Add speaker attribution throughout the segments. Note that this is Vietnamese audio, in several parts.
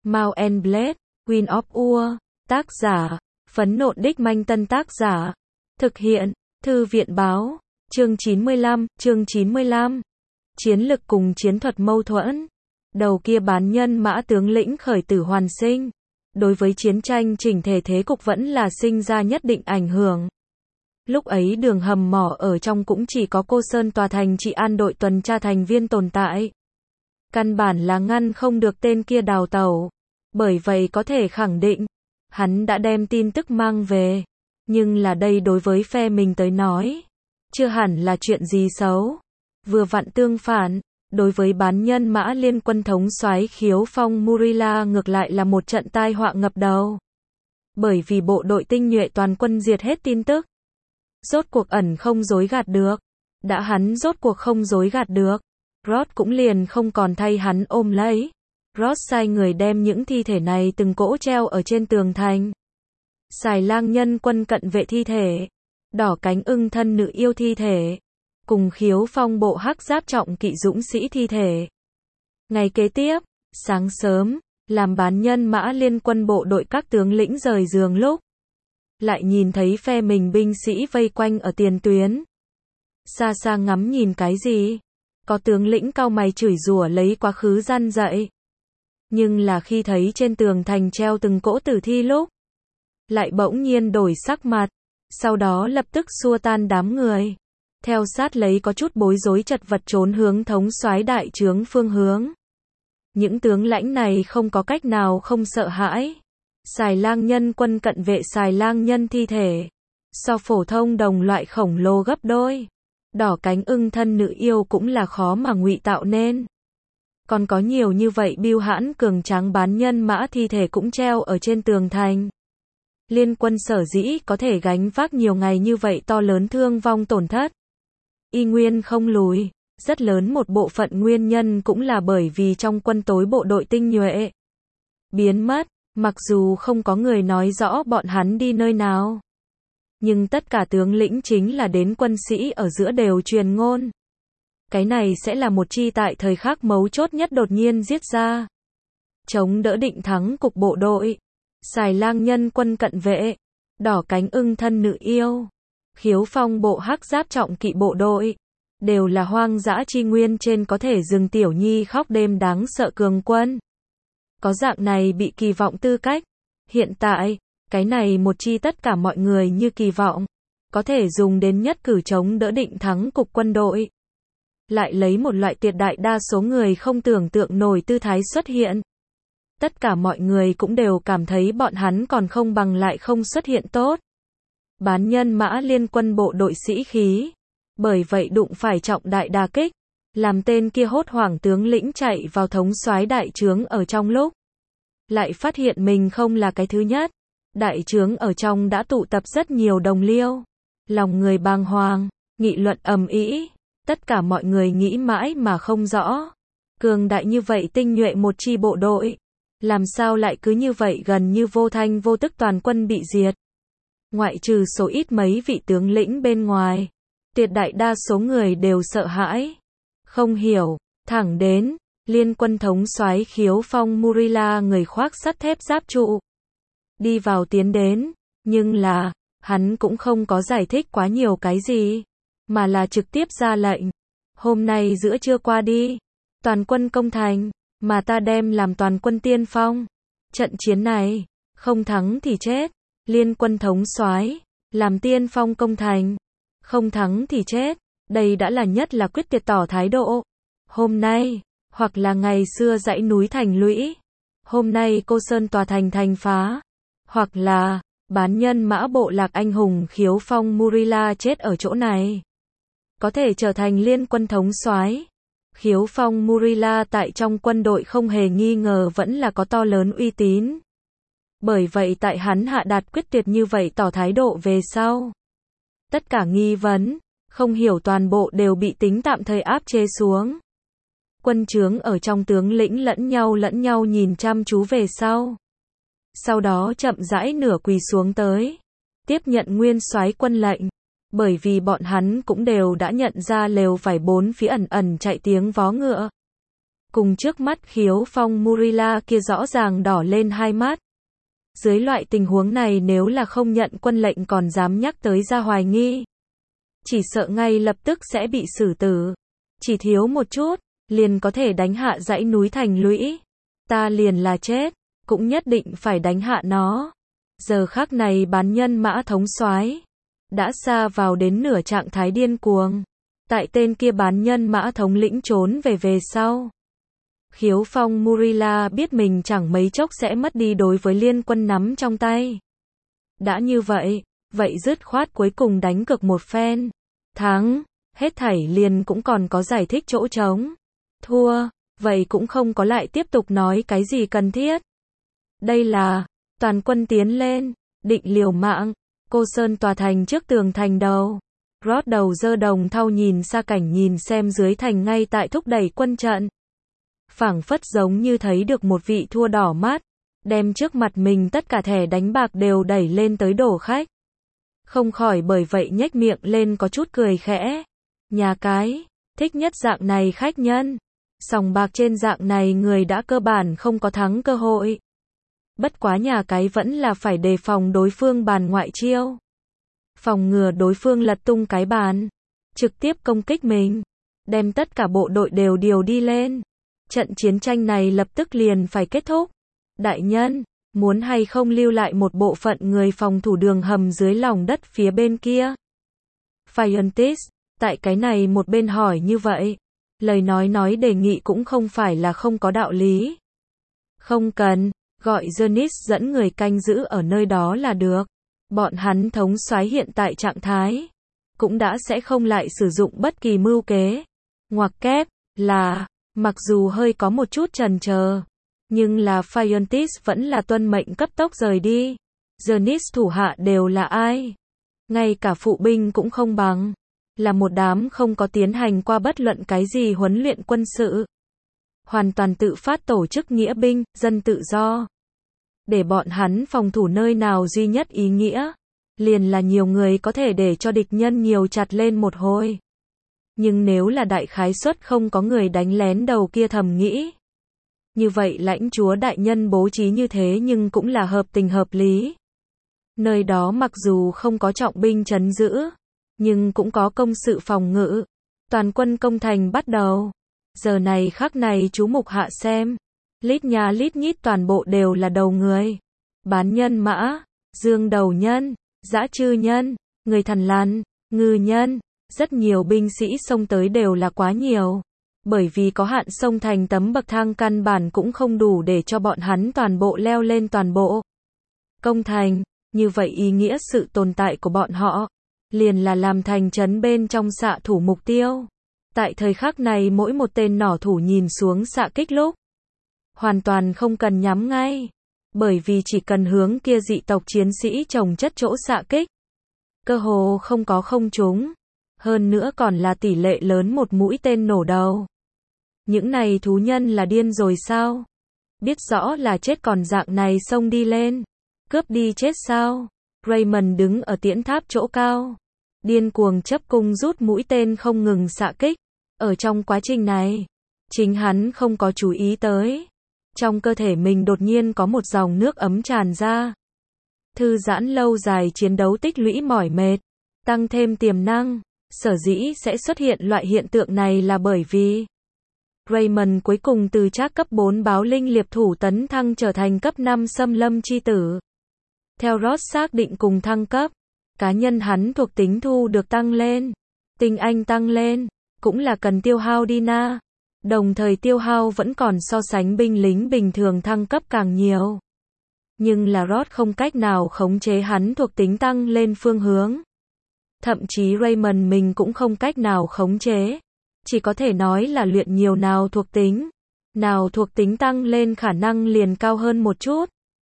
Speaker 1: Mount and Blade, Queen of War, tác giả, Phấn Nộn Đích Manh Tân tác giả, thực hiện, Thư viện Báo, chương 95, chiến lực cùng chiến thuật mâu thuẫn. Đầu kia bán nhân mã tướng lĩnh khởi tử hoàn sinh, đối với chiến tranh chỉnh thể thế cục vẫn là sinh ra nhất định ảnh hưởng. Lúc ấy đường hầm mỏ ở trong cũng chỉ có Cô Sơn tòa thành trị an đội tuần tra thành viên tồn tại. Căn bản là ngăn không được tên kia đào tẩu. Bởi vậy có thể khẳng định, hắn đã đem tin tức mang về. Nhưng là đây đối với phe mình tới nói, chưa hẳn là chuyện gì xấu. Vừa vặn tương phản, đối với bán nhân mã liên quân thống soái Khiếu Phong Murila ngược lại là một trận tai họa ngập đầu. Bởi vì bộ đội tinh nhuệ toàn quân diệt hết tin tức. Rốt cuộc ẩn không dối gạt được. Đã hắn rốt cuộc không dối gạt được, Roth cũng liền không còn thay hắn ôm lấy. Roth sai người đem những thi thể này từng cỗ treo ở trên tường thành. Xài Lang nhân quân cận vệ thi thể, Đỏ Cánh Ưng thân nữ yêu thi thể, cùng Khiếu Phong bộ hắc giáp trọng kỵ dũng sĩ thi thể. Ngày kế tiếp, sáng sớm, làm bán nhân mã liên quân bộ đội các tướng lĩnh rời giường lúc, lại nhìn thấy phe mình binh sĩ vây quanh ở tiền tuyến. Xa xa ngắm nhìn cái gì? Có tướng lĩnh cau mày chửi rủa lấy quá khứ gian dạy. Nhưng là khi thấy trên tường thành treo từng cỗ tử thi lúc, lại bỗng nhiên đổi sắc mặt, sau đó lập tức xua tan đám người. Theo sát lấy có chút bối rối chật vật trốn hướng thống soái đại trướng phương hướng. Những tướng lãnh này không có cách nào không sợ hãi. Xài Lang nhân quân cận vệ Xài Lang nhân thi thể, so phổ thông đồng loại khổng lồ gấp đôi. Đỏ Cánh Ưng thân nữ yêu cũng là khó mà ngụy tạo nên. Còn có nhiều như vậy bưu hãn cường tráng bán nhân mã thi thể cũng treo ở trên tường thành. Liên quân sở dĩ có thể gánh vác nhiều ngày như vậy to lớn thương vong tổn thất, y nguyên không lùi, rất lớn một bộ phận nguyên nhân cũng là bởi vì trong quân tối bộ đội tinh nhuệ biến mất, mặc dù không có người nói rõ bọn hắn đi nơi nào. Nhưng tất cả tướng lĩnh chính là đến quân sĩ ở giữa đều truyền ngôn. Cái này sẽ là một chi tại thời khắc mấu chốt nhất đột nhiên giết ra. Chống đỡ định thắng cục bộ đội. Xài Lang nhân quân cận vệ. Đỏ Cánh Ưng thân nữ yêu. Khiếu Phong bộ hắc giáp trọng kỵ bộ đội. Đều là hoang dã chi nguyên trên có thể dừng tiểu nhi khóc đêm đáng sợ cường quân. Có dạng này bị kỳ vọng tư cách. Hiện tại, cái này một chi tất cả mọi người như kỳ vọng. Có thể dùng đến nhất cử chống đỡ định thắng cục quân đội. Lại lấy một loại tuyệt đại đa số người không tưởng tượng nổi tư thái xuất hiện. Tất cả mọi người cũng đều cảm thấy bọn hắn còn không bằng lại không xuất hiện tốt. Bán nhân mã liên quân bộ đội sĩ khí. Bởi vậy đụng phải trọng đại đả kích. Làm tên kia hốt hoảng tướng lĩnh chạy vào thống soái đại trướng ở trong lúc. Lại phát hiện mình không là cái thứ nhất. Đại trướng ở trong đã tụ tập rất nhiều đồng liêu. Lòng người bàng hoàng, nghị luận ầm ĩ. Tất cả mọi người nghĩ mãi mà không rõ. Cường đại như vậy tinh nhuệ một chi bộ đội. Làm sao lại cứ như vậy gần như vô thanh vô tức toàn quân bị diệt. Ngoại trừ số ít mấy vị tướng lĩnh bên ngoài. Tuyệt đại đa số người đều sợ hãi. Không hiểu, thẳng đến, liên quân thống soái Khiếu Phong Murila người khoác sắt thép giáp trụ. Đi vào tiến đến, nhưng là, hắn cũng không có giải thích quá nhiều cái gì. Mà là trực tiếp ra lệnh. Hôm nay giữa trưa qua đi. Toàn quân công thành. Mà ta đem làm toàn quân tiên phong. Trận chiến này. Không thắng thì chết. Liên quân thống soái làm tiên phong công thành. Không thắng thì chết. Đây đã là nhất là quyết tuyệt tỏ thái độ. Hôm nay. Hoặc là ngày xưa dãy núi thành lũy. Hôm nay Cô Sơn tòa thành thành phá. Hoặc là bán nhân mã bộ lạc anh hùng Khiếu Phong Murila chết ở chỗ này. Có thể trở thành liên quân thống soái. Khiếu Phong Murila tại trong quân đội không hề nghi ngờ vẫn là có to lớn uy tín. Bởi vậy tại hắn hạ đạt quyết tuyệt như vậy tỏ thái độ về sau. Tất cả nghi vấn, không hiểu toàn bộ đều bị tính tạm thời áp chế xuống. Quân trướng ở trong tướng lĩnh lẫn nhau nhìn chăm chú về sau. Sau đó chậm rãi nửa quỳ xuống tới. Tiếp nhận nguyên soái quân lệnh. Bởi vì bọn hắn cũng đều đã nhận ra lều vải bốn phía ẩn ẩn chạy tiếng vó ngựa. cùng trước mắt Khiếu Phong Murila kia rõ ràng đỏ lên hai mắt. Dưới loại tình huống này nếu là không nhận quân lệnh còn dám nhắc tới ra hoài nghi, chỉ sợ ngay lập tức sẽ bị xử tử. Chỉ thiếu một chút, liền có thể đánh hạ dãy núi thành lũy. Ta liền là chết, cũng nhất định phải đánh hạ nó. Giờ khắc này bán nhân mã thống soái đã xa vào đến nửa trạng thái điên cuồng. Tại tên kia bán nhân mã thống lĩnh trốn về sau, Khiếu Phong Murila biết mình chẳng mấy chốc sẽ mất đi đối với liên quân nắm trong tay. Đã như vậy, vậy dứt khoát cuối cùng đánh cược một phen. Thắng, hết thảy liền cũng còn có giải thích chỗ trống. Thua, vậy cũng không có lại tiếp tục nói cái gì cần thiết. Đây là, toàn quân tiến lên, định liều mạng, Cô Sơn tòa thành trước tường thành đầu. Rót đầu giơ đồng thau nhìn xa cảnh nhìn xem dưới thành ngay tại thúc đẩy quân trận. Phảng phất giống như thấy được một vị thua đỏ mắt, đem trước mặt mình tất cả thẻ đánh bạc đều đẩy lên tới đổ khách. Không khỏi bởi vậy nhếch miệng lên có chút cười khẽ. Nhà cái, thích nhất dạng này khách nhân. Sòng bạc trên dạng này người đã cơ bản không có thắng cơ hội. Bất quá nhà cái vẫn là phải đề phòng đối phương bàn ngoại chiêu. Phòng ngừa đối phương lật tung cái bàn, trực tiếp công kích mình, đem tất cả bộ đội đều điều đi lên. Trận chiến tranh này lập tức liền phải kết thúc. Đại nhân, muốn hay không lưu lại một bộ phận người phòng thủ đường hầm dưới lòng đất phía bên kia? Phiontis, tại cái này một bên hỏi như vậy. Lời nói đề nghị cũng không phải là không có đạo lý. Không cần, gọi Jonis dẫn người canh giữ ở nơi đó là được. Bọn hắn thống soái hiện tại trạng thái, cũng đã sẽ không lại sử dụng bất kỳ mưu kế. Ngoặc kép, là, mặc dù hơi có một chút chần chờ, nhưng là Phiontis vẫn là tuân mệnh cấp tốc rời đi. Jonis thủ hạ đều là ai? Ngay cả phụ binh cũng không bằng. Là một đám không có tiến hành qua bất luận cái gì huấn luyện quân sự. Hoàn toàn tự phát tổ chức nghĩa binh, dân tự do. Để bọn hắn phòng thủ nơi nào duy nhất ý nghĩa, liền là nhiều người có thể để cho địch nhân nhiều chặt lên một hồi. Nhưng nếu là đại khái suất không có người đánh lén đầu kia thầm nghĩ. Như vậy lãnh chúa đại nhân bố trí như thế nhưng cũng là hợp tình hợp lý. Nơi đó mặc dù không có trọng binh trấn giữ, nhưng cũng có công sự phòng ngự. Toàn quân công thành bắt đầu. Giờ này khắc này chú mục hạ xem. Lít nhà lít nhít toàn bộ đều là đầu người. Bán nhân mã, dương đầu nhân, dã chư nhân, người thằn lằn, ngư nhân. Rất nhiều binh sĩ xông tới đều là quá nhiều. Bởi vì có hạn xông thành tấm bậc thang căn bản cũng không đủ để cho bọn hắn toàn bộ leo lên toàn bộ. Công thành, như vậy ý nghĩa sự tồn tại của bọn họ liền là làm thành trấn bên trong xạ thủ mục tiêu. Tại thời khắc này mỗi một tên nỏ thủ nhìn xuống xạ kích lúc, hoàn toàn không cần nhắm ngay. Bởi vì chỉ cần hướng kia dị tộc chiến sĩ chồng chất chỗ xạ kích, cơ hồ không có không trúng. Hơn nữa còn là tỷ lệ lớn một mũi tên nổ đầu. Những này thú nhân là điên rồi sao? Biết rõ là chết còn dạng này xông đi lên. Cướp đi chết sao? Raymond đứng ở tiễn tháp chỗ cao. Điên cuồng chấp cung rút mũi tên không ngừng xạ kích. Ở trong quá trình này, chính hắn không có chú ý tới. Trong cơ thể mình đột nhiên có một dòng nước ấm tràn ra. Thư giãn lâu dài chiến đấu tích lũy mỏi mệt, tăng thêm tiềm năng. Sở dĩ sẽ xuất hiện loại hiện tượng này là bởi vì Raymond cuối cùng từ trác cấp 4 báo linh liệp thủ tấn thăng trở thành cấp 5 xâm lâm chi tử. Theo Ross xác định cùng thăng cấp, cá nhân hắn thuộc tính thu được tăng lên, tinh anh tăng lên, cũng là cần tiêu hao Dina. Đồng thời tiêu hao vẫn còn so sánh binh lính bình thường thăng cấp càng nhiều. Nhưng là Ross không cách nào khống chế hắn thuộc tính tăng lên phương hướng. Thậm chí Raymond mình cũng không cách nào khống chế. Chỉ có thể nói là luyện nhiều nào thuộc tính. Nào thuộc tính tăng lên khả năng liền cao hơn một chút.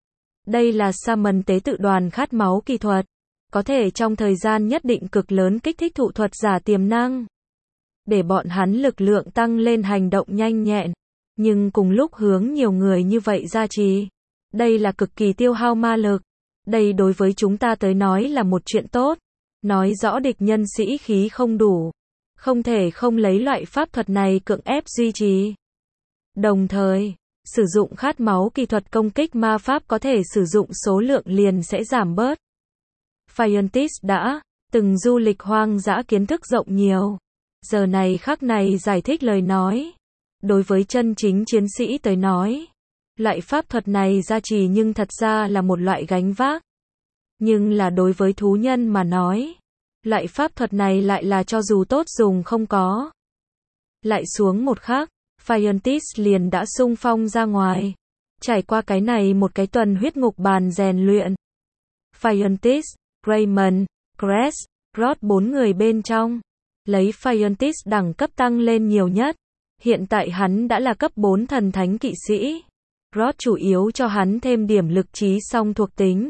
Speaker 1: Đây là Summon tế tự đoàn khát máu kỳ thuật. Có thể trong thời gian nhất định cực lớn kích thích thụ thuật giả tiềm năng. Để bọn hắn lực lượng tăng lên hành động nhanh nhẹn. Nhưng cùng lúc hướng nhiều người như vậy gia trì. Đây là cực kỳ tiêu hao ma lực. Đây đối với chúng ta tới nói là một chuyện tốt. Nói rõ địch nhân sĩ khí không đủ. Không thể không lấy loại pháp thuật này cưỡng ép duy trì. Đồng thời, sử dụng khát máu kỹ thuật công kích ma pháp có thể sử dụng số lượng liền sẽ giảm bớt. Fiontis đã từng du lịch hoang dã kiến thức rộng nhiều. Giờ này khắc này giải thích lời nói. Đối với chân chính chiến sĩ tới nói, loại pháp thuật này gia trì nhưng thật ra là một loại gánh vác. Nhưng là đối với thú nhân mà nói, loại pháp thuật này lại là cho dù tốt dùng không có. Lại xuống một khắc, Fiontis liền đã xung phong ra ngoài. Trải qua cái này một cái tuần huyết ngục bàn rèn luyện. Fiontis, Raymond, Cress, Rod 4 người bên trong. Lấy Fiontis đẳng cấp tăng lên nhiều nhất. Hiện tại hắn đã là cấp 4 thần thánh kỵ sĩ. Rod chủ yếu cho hắn thêm điểm lực trí song thuộc tính.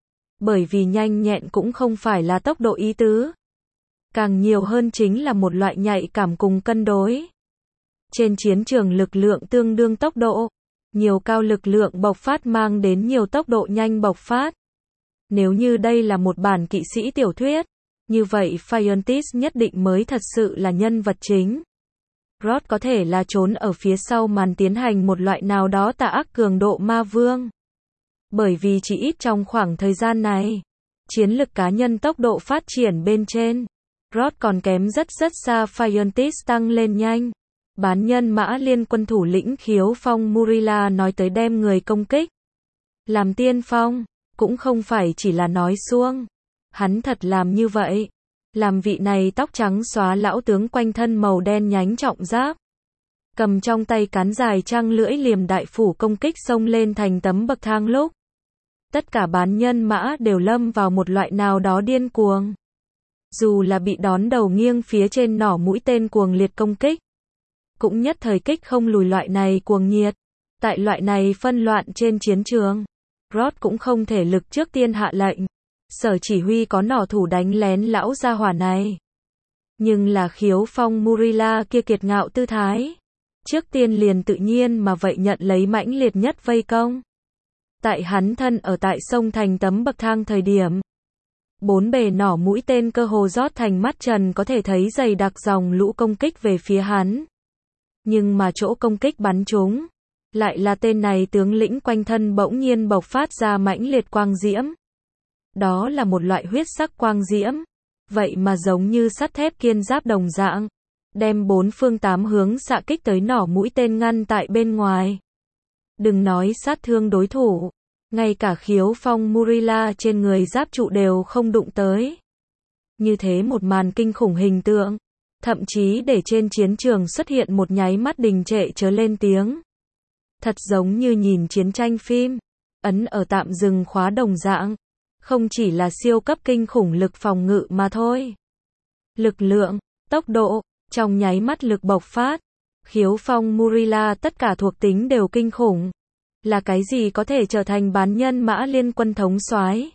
Speaker 1: Bởi vì nhanh nhẹn cũng không phải là tốc độ ý tứ. Càng nhiều hơn chính là một loại nhạy cảm cùng cân đối. Trên chiến trường lực lượng tương đương tốc độ. Nhiều cao lực lượng bộc phát mang đến nhiều tốc độ nhanh bộc phát. Nếu như đây là một bản kỵ sĩ tiểu thuyết, như vậy Fiontis nhất định mới thật sự là nhân vật chính. Rod có thể là trốn ở phía sau màn tiến hành một loại nào đó tà ác cường độ ma vương. Bởi vì chỉ ít trong khoảng thời gian này, chiến lực cá nhân tốc độ phát triển bên trên, Rod còn kém rất xa Fiontis tăng lên nhanh. Bán nhân mã liên quân thủ lĩnh Khiếu Phong Murila nói tới đem người công kích. Làm tiên phong, cũng không phải chỉ là nói suông. Hắn thật làm như vậy. Làm vị này tóc trắng xóa lão tướng quanh thân màu đen nhánh trọng giáp. Cầm trong tay cán dài trăng lưỡi liềm đại phủ công kích xông lên thành tấm bậc thang lúc. Tất cả bán nhân mã đều lâm vào một loại nào đó điên cuồng. Dù là bị đón đầu nghiêng phía trên nỏ mũi tên cuồng liệt công kích. Cũng nhất thời kích không lùi loại này cuồng nhiệt. Tại loại này phân loạn trên chiến trường, Rod cũng không thể lực trước tiên hạ lệnh. Sở chỉ huy có nỏ thủ đánh lén lão gia hỏa này. Nhưng là Khiếu Phong Murila kia kiệt ngạo tư thái. Trước tiên liền tự nhiên mà vậy nhận lấy mãnh liệt nhất vây công. Tại hắn thân ở tại sông thành tấm bậc thang thời điểm. Bốn bề nỏ mũi tên cơ hồ rót thành mắt trần có thể thấy dày đặc dòng lũ công kích về phía hắn. Nhưng mà chỗ công kích bắn trúng, lại là tên này tướng lĩnh quanh thân bỗng nhiên bộc phát ra mãnh liệt quang diễm. Đó là một loại huyết sắc quang diễm, vậy mà giống như sắt thép kiên giáp đồng dạng, đem bốn phương tám hướng xạ kích tới nỏ mũi tên ngăn tại bên ngoài. Đừng nói sát thương đối thủ, ngay cả Khiếu Phong Murila trên người giáp trụ đều không đụng tới. Như thế một màn kinh khủng hình tượng, thậm chí để trên chiến trường xuất hiện một nháy mắt đình trệ chớ lên tiếng. Thật giống như nhìn chiến tranh phim, ấn ở tạm dừng khóa đồng dạng, không chỉ là siêu cấp kinh khủng lực phòng ngự mà thôi. Lực lượng, tốc độ, trong nháy mắt lực bộc phát, Khiếu Phong Murila tất cả thuộc tính đều kinh khủng. Là cái gì có thể trở thành bán nhân mã liên quân thống soái?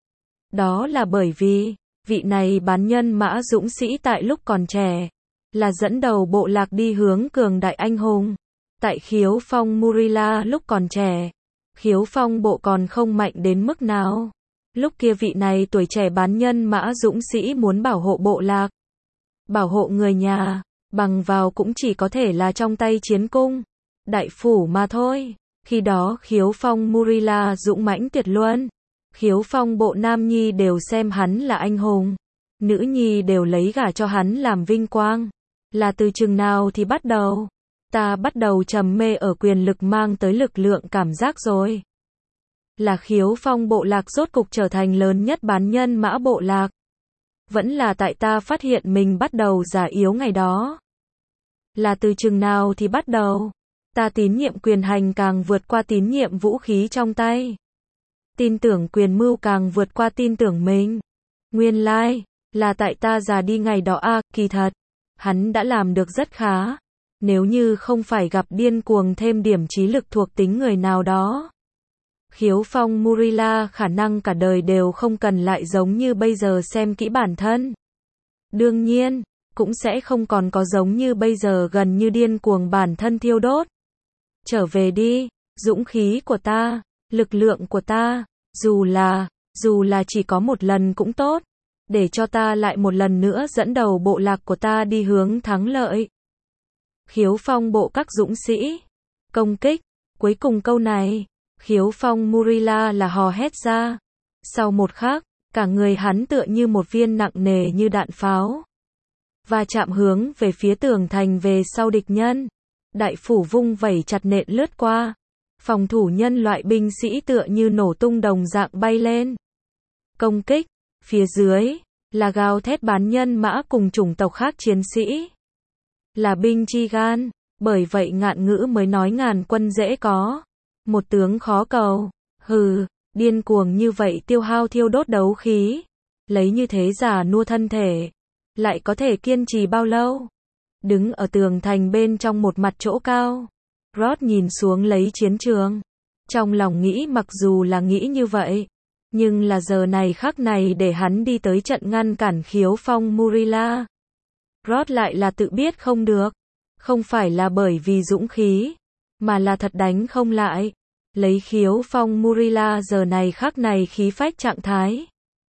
Speaker 1: Đó là bởi vì, vị này bán nhân mã dũng sĩ tại lúc còn trẻ, là dẫn đầu bộ lạc đi hướng cường đại anh hùng. Tại Khiếu Phong Murila lúc còn trẻ, Khiếu Phong bộ còn không mạnh đến mức nào. Lúc kia vị này tuổi trẻ bán nhân mã dũng sĩ muốn bảo hộ bộ lạc, bảo hộ người nhà, bằng vào cũng chỉ có thể là trong tay chiến cung, đại phủ mà thôi. Khi đó Khiếu Phong Murila dũng mãnh tuyệt luân. Khiếu Phong bộ nam nhi đều xem hắn là anh hùng. Nữ nhi đều lấy gả cho hắn làm vinh quang. Là từ chừng nào thì bắt đầu? Ta bắt đầu trầm mê ở quyền lực mang tới lực lượng cảm giác rồi. Là Khiếu Phong bộ lạc rốt cục trở thành lớn nhất bán nhân mã bộ lạc. Vẫn là tại ta phát hiện mình bắt đầu già yếu ngày đó. Là từ chừng nào thì bắt đầu? Ta tín nhiệm quyền hành càng vượt qua tín nhiệm vũ khí trong tay. Tin tưởng quyền mưu càng vượt qua tin tưởng mình. Nguyên lai, là tại ta già đi ngày đó à, kỳ thật. Hắn đã làm được rất khá. Nếu như không phải gặp điên cuồng thêm điểm trí lực thuộc tính người nào đó. Khiếu Phong Murila khả năng cả đời đều không cần lại giống như bây giờ xem kỹ bản thân. Đương nhiên, cũng sẽ không còn có giống như bây giờ gần như điên cuồng bản thân thiêu đốt. Trở về đi, dũng khí của ta, lực lượng của ta, dù là chỉ có một lần cũng tốt, để cho ta lại một lần nữa dẫn đầu bộ lạc của ta đi hướng thắng lợi. Khiếu Phong bộ các dũng sĩ, công kích. Cuối cùng câu này, Khiếu Phong Murila là hò hét ra. Sau một khắc, cả người hắn tựa như một viên nặng nề như đạn pháo. Và chạm hướng về phía tường thành về sau địch nhân. Đại phủ vung vẩy chặt nện lướt qua. Phòng thủ nhân loại binh sĩ tựa như nổ tung đồng dạng bay lên. Công kích. Phía dưới, là gào thét bán nhân mã cùng chủng tộc khác chiến sĩ. Là binh chi gan. Bởi vậy ngạn ngữ mới nói ngàn quân dễ có. Một tướng khó cầu. Hừ, điên cuồng như vậy tiêu hao thiêu đốt đấu khí. Lấy như thế giả nua thân thể. Lại có thể kiên trì bao lâu? Đứng ở tường thành bên trong một mặt chỗ cao. Rod nhìn xuống lấy chiến trường. Trong lòng nghĩ mặc dù là nghĩ như vậy. Nhưng là giờ này khắc này để hắn đi tới trận ngăn cản Khiếu Phong Murila. Rod lại là tự biết không được. Không phải là bởi vì dũng khí. Mà là thật đánh không lại. Lấy Khiếu Phong Murila giờ này khắc này khí phách trạng thái.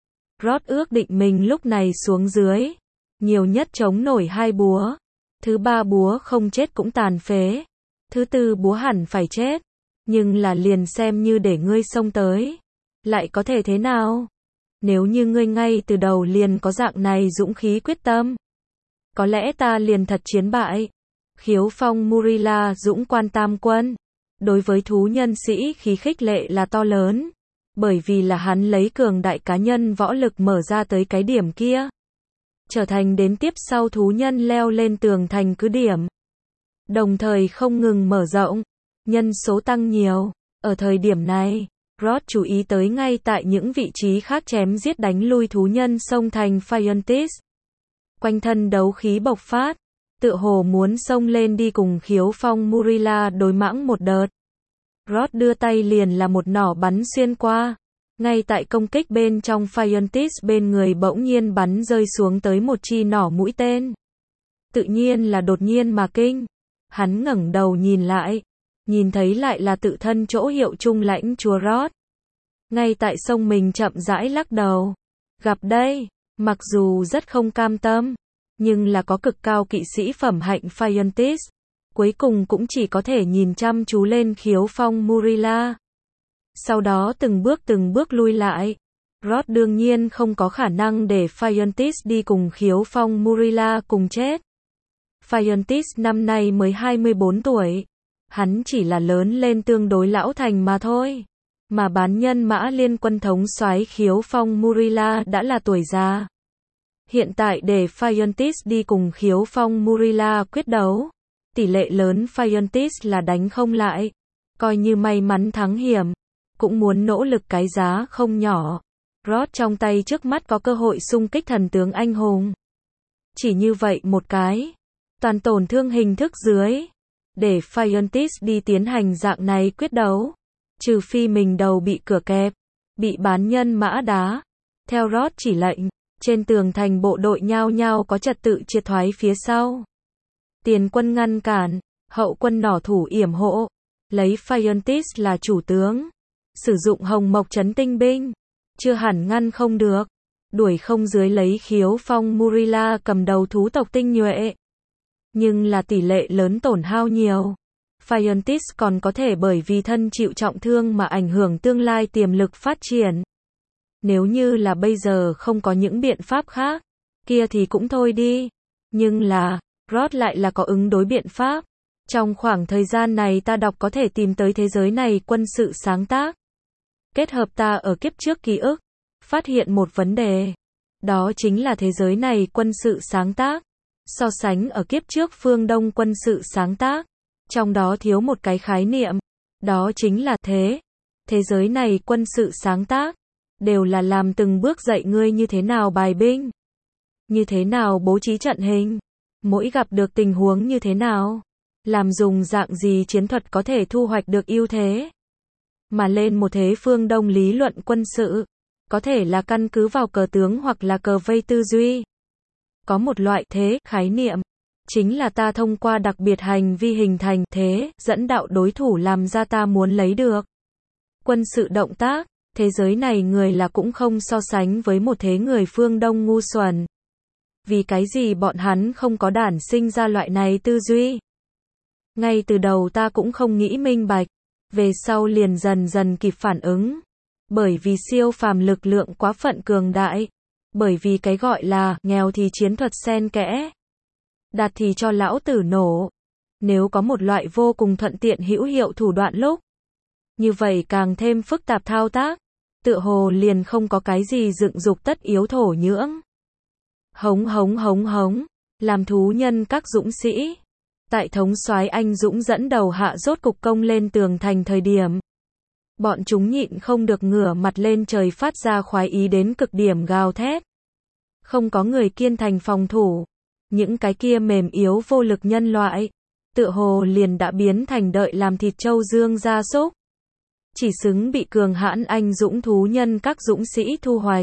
Speaker 1: Rod ước định mình lúc này xuống dưới. Nhiều nhất chống nổi 2 búa. Thứ 3 búa không chết cũng tàn phế. Thứ 4 búa hẳn phải chết. Nhưng là liền xem như để ngươi xông tới. Lại có thể thế nào? Nếu như ngươi ngay từ đầu liền có dạng này dũng khí quyết tâm. Có lẽ ta liền thật chiến bại. Khiếu Phong Murila dũng quan tam quân. Đối với thú nhân sĩ khí khích lệ là to lớn. Bởi vì là hắn lấy cường đại cá nhân võ lực mở ra tới cái điểm kia. Trở thành đến tiếp sau thú nhân leo lên tường thành cứ điểm. Đồng thời không ngừng mở rộng. Nhân số tăng nhiều. Ở thời điểm này, Rod chú ý tới ngay tại những vị trí khác chém giết đánh lui thú nhân xông thành Phiontis. Quanh thân đấu khí bộc phát. Tựa hồ muốn xông lên đi cùng Khiếu Phong Murila đối mãng một đợt. Rod đưa tay liền là một nỏ bắn xuyên qua. Ngay tại công kích bên trong Phiontis bên người bỗng nhiên bắn rơi xuống tới một chi nỏ mũi tên. Tự nhiên là đột nhiên mà kinh. Hắn ngẩng đầu nhìn lại. Nhìn thấy lại là tự thân chỗ hiệu trung lãnh chúa Rod. Ngay tại sông mình chậm rãi lắc đầu. Gặp đây, mặc dù rất không cam tâm. Nhưng là có cực cao kỵ sĩ phẩm hạnh Phiontis. Cuối cùng cũng chỉ có thể nhìn chăm chú lên Khiếu Phong Murila. Sau đó từng bước lui lại. Rod đương nhiên không có khả năng để Phiontis đi cùng Khiếu Phong Murila cùng chết. Phiontis năm nay mới 24 tuổi. Hắn chỉ là lớn lên tương đối lão thành mà thôi. Mà bán nhân mã liên quân thống soái Khiếu Phong Murila đã là tuổi già. Hiện tại để Phiontis đi cùng Khiếu Phong Murila quyết đấu. Tỷ lệ lớn Phiontis là đánh không lại. Coi như may mắn thắng hiểm. Cũng muốn nỗ lực cái giá không nhỏ. Rod trong tay trước mắt có cơ hội xung kích thần tướng anh hùng. Chỉ như vậy một cái. Toàn tổn thương hình thức dưới. Để Phiontis đi tiến hành dạng này quyết đấu. Trừ phi mình đầu bị cửa kẹp. Bị bán nhân mã đá. Theo Rod chỉ lệnh. Trên tường thành bộ đội nhao nhao có trật tự triệt thoái phía sau. Tiền quân ngăn cản. Hậu quân nỏ thủ yểm hộ. Lấy Phiontis là chủ tướng. Sử dụng hồng mộc trấn tinh binh. Chưa hẳn ngăn không được. Đuổi không dưới lấy Khiếu Phong Murila cầm đầu thú tộc tinh nhuệ. Nhưng là tỷ lệ lớn tổn hao nhiều. Phiontis còn có thể bởi vì thân chịu trọng thương mà ảnh hưởng tương lai tiềm lực phát triển. Nếu như là bây giờ không có những biện pháp khác, kia thì cũng thôi đi. Nhưng là, Rod lại là có ứng đối biện pháp. Trong khoảng thời gian này ta đọc có thể tìm tới thế giới này quân sự sáng tác. Kết hợp ta ở kiếp trước ký ức, phát hiện một vấn đề. Đó chính là thế giới này quân sự sáng tác. So sánh ở kiếp trước phương Đông quân sự sáng tác. Trong đó thiếu một cái khái niệm. Đó chính là thế. Thế giới này quân sự sáng tác. Đều là làm từng bước dạy ngươi như thế nào bài binh. Như thế nào bố trí trận hình. Mỗi gặp được tình huống như thế nào. Làm dùng dạng gì chiến thuật có thể thu hoạch được ưu thế. Mà lên một thế phương Đông lý luận quân sự. Có thể là căn cứ vào cờ tướng hoặc là cờ vây tư duy. Có một loại thế, khái niệm. Chính là ta thông qua đặc biệt hành vi hình thành thế, dẫn đạo đối thủ làm ra ta muốn lấy được. Quân sự động tác, thế giới này người là cũng không so sánh với một thế người phương Đông ngu xuẩn. Vì cái gì bọn hắn không có đản sinh ra loại này tư duy? Ngay từ đầu ta cũng không nghĩ minh bạch, về sau liền dần dần kịp phản ứng. Bởi vì siêu phàm lực lượng quá phận cường đại. Bởi vì cái gọi là nghèo thì chiến thuật xen kẽ, đạt thì cho lão tử nổ. Nếu có một loại vô cùng thuận tiện hữu hiệu thủ đoạn lúc như vậy càng thêm phức tạp thao tác, tựa hồ liền không có cái gì dựng dục tất yếu thổ nhưỡng. Hống hống hống hống, làm thú nhân các dũng sĩ. Tại thống soái anh dũng dẫn đầu hạ rốt cục công lên tường thành thời điểm. Bọn chúng nhịn không được ngửa mặt lên trời phát ra khoái ý đến cực điểm gào thét. Không có người kiên thành phòng thủ. Những cái kia mềm yếu vô lực nhân loại, tựa hồ liền đã biến thành đợi làm thịt trâu dương gia súc. Chỉ xứng bị cường hãn anh dũng thú nhân các dũng sĩ thu hoạch.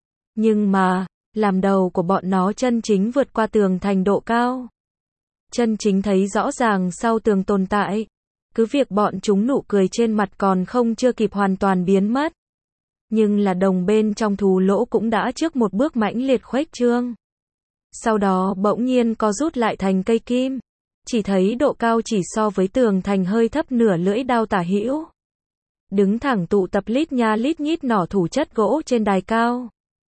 Speaker 1: Nhưng mà, làm đầu của bọn nó chân chính vượt qua tường thành độ cao. Chân chính thấy rõ ràng sau tường tồn tại. Cứ việc bọn chúng nụ cười trên mặt còn không chưa kịp hoàn toàn biến mất. Nhưng là đồng bên trong thù lỗ cũng đã trước một bước mãnh liệt khuếch trương. Sau đó bỗng nhiên co rút lại thành cây kim. Chỉ thấy độ cao chỉ so với tường thành hơi thấp nửa lưỡi đao tả hữu. Đứng thẳng tụ tập lít nha lít nhít nỏ thủ chất gỗ trên đài cao.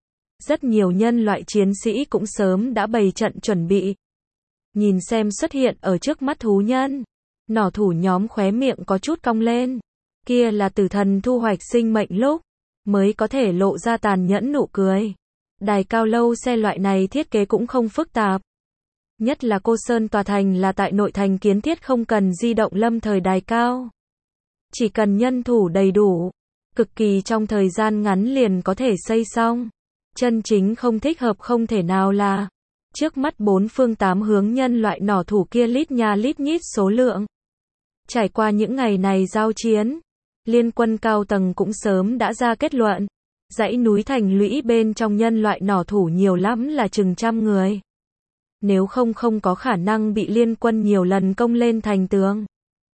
Speaker 1: Rất nhiều nhân loại chiến sĩ cũng sớm đã bày trận chuẩn bị. Nhìn xem xuất hiện ở trước mắt thú nhân. Nỏ thủ nhóm khóe miệng có chút cong lên. Kia là tử thần thu hoạch sinh mệnh lúc mới có thể lộ ra tàn nhẫn nụ cười. Đài cao lâu xe loại này thiết kế cũng không phức tạp. Nhất là Cô Sơn tòa thành là tại nội thành kiến thiết không cần di động lâm thời đài cao. Chỉ cần nhân thủ đầy đủ, cực kỳ trong thời gian ngắn liền có thể xây xong. Chân chính không thích hợp không thể nào là trước mắt bốn phương tám hướng nhân loại nỏ thủ kia lít nha lít nhít số lượng. Trải qua những ngày này giao chiến, liên quân cao tầng cũng sớm đã ra kết luận. Dãy núi thành lũy bên trong nhân loại nỏ thủ nhiều lắm là chừng trăm người. Nếu không có khả năng bị liên quân nhiều lần công lên thành tường.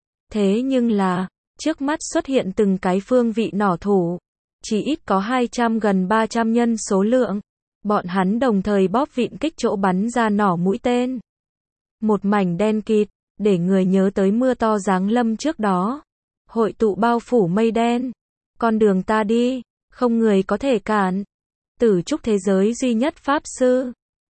Speaker 1: Thế nhưng là, trước mắt xuất hiện từng cái phương vị nỏ thủ. Chỉ ít có 200 gần 300 nhân số lượng. Bọn hắn đồng thời bóp vịn kích chỗ bắn ra nỏ mũi tên. Một mảnh đen kịt, để người nhớ tới mưa to giáng lâm trước đó. Hội tụ bao phủ mây đen. Con đường ta đi, không người có thể cản. Tử trúc thế giới duy nhất pháp sư.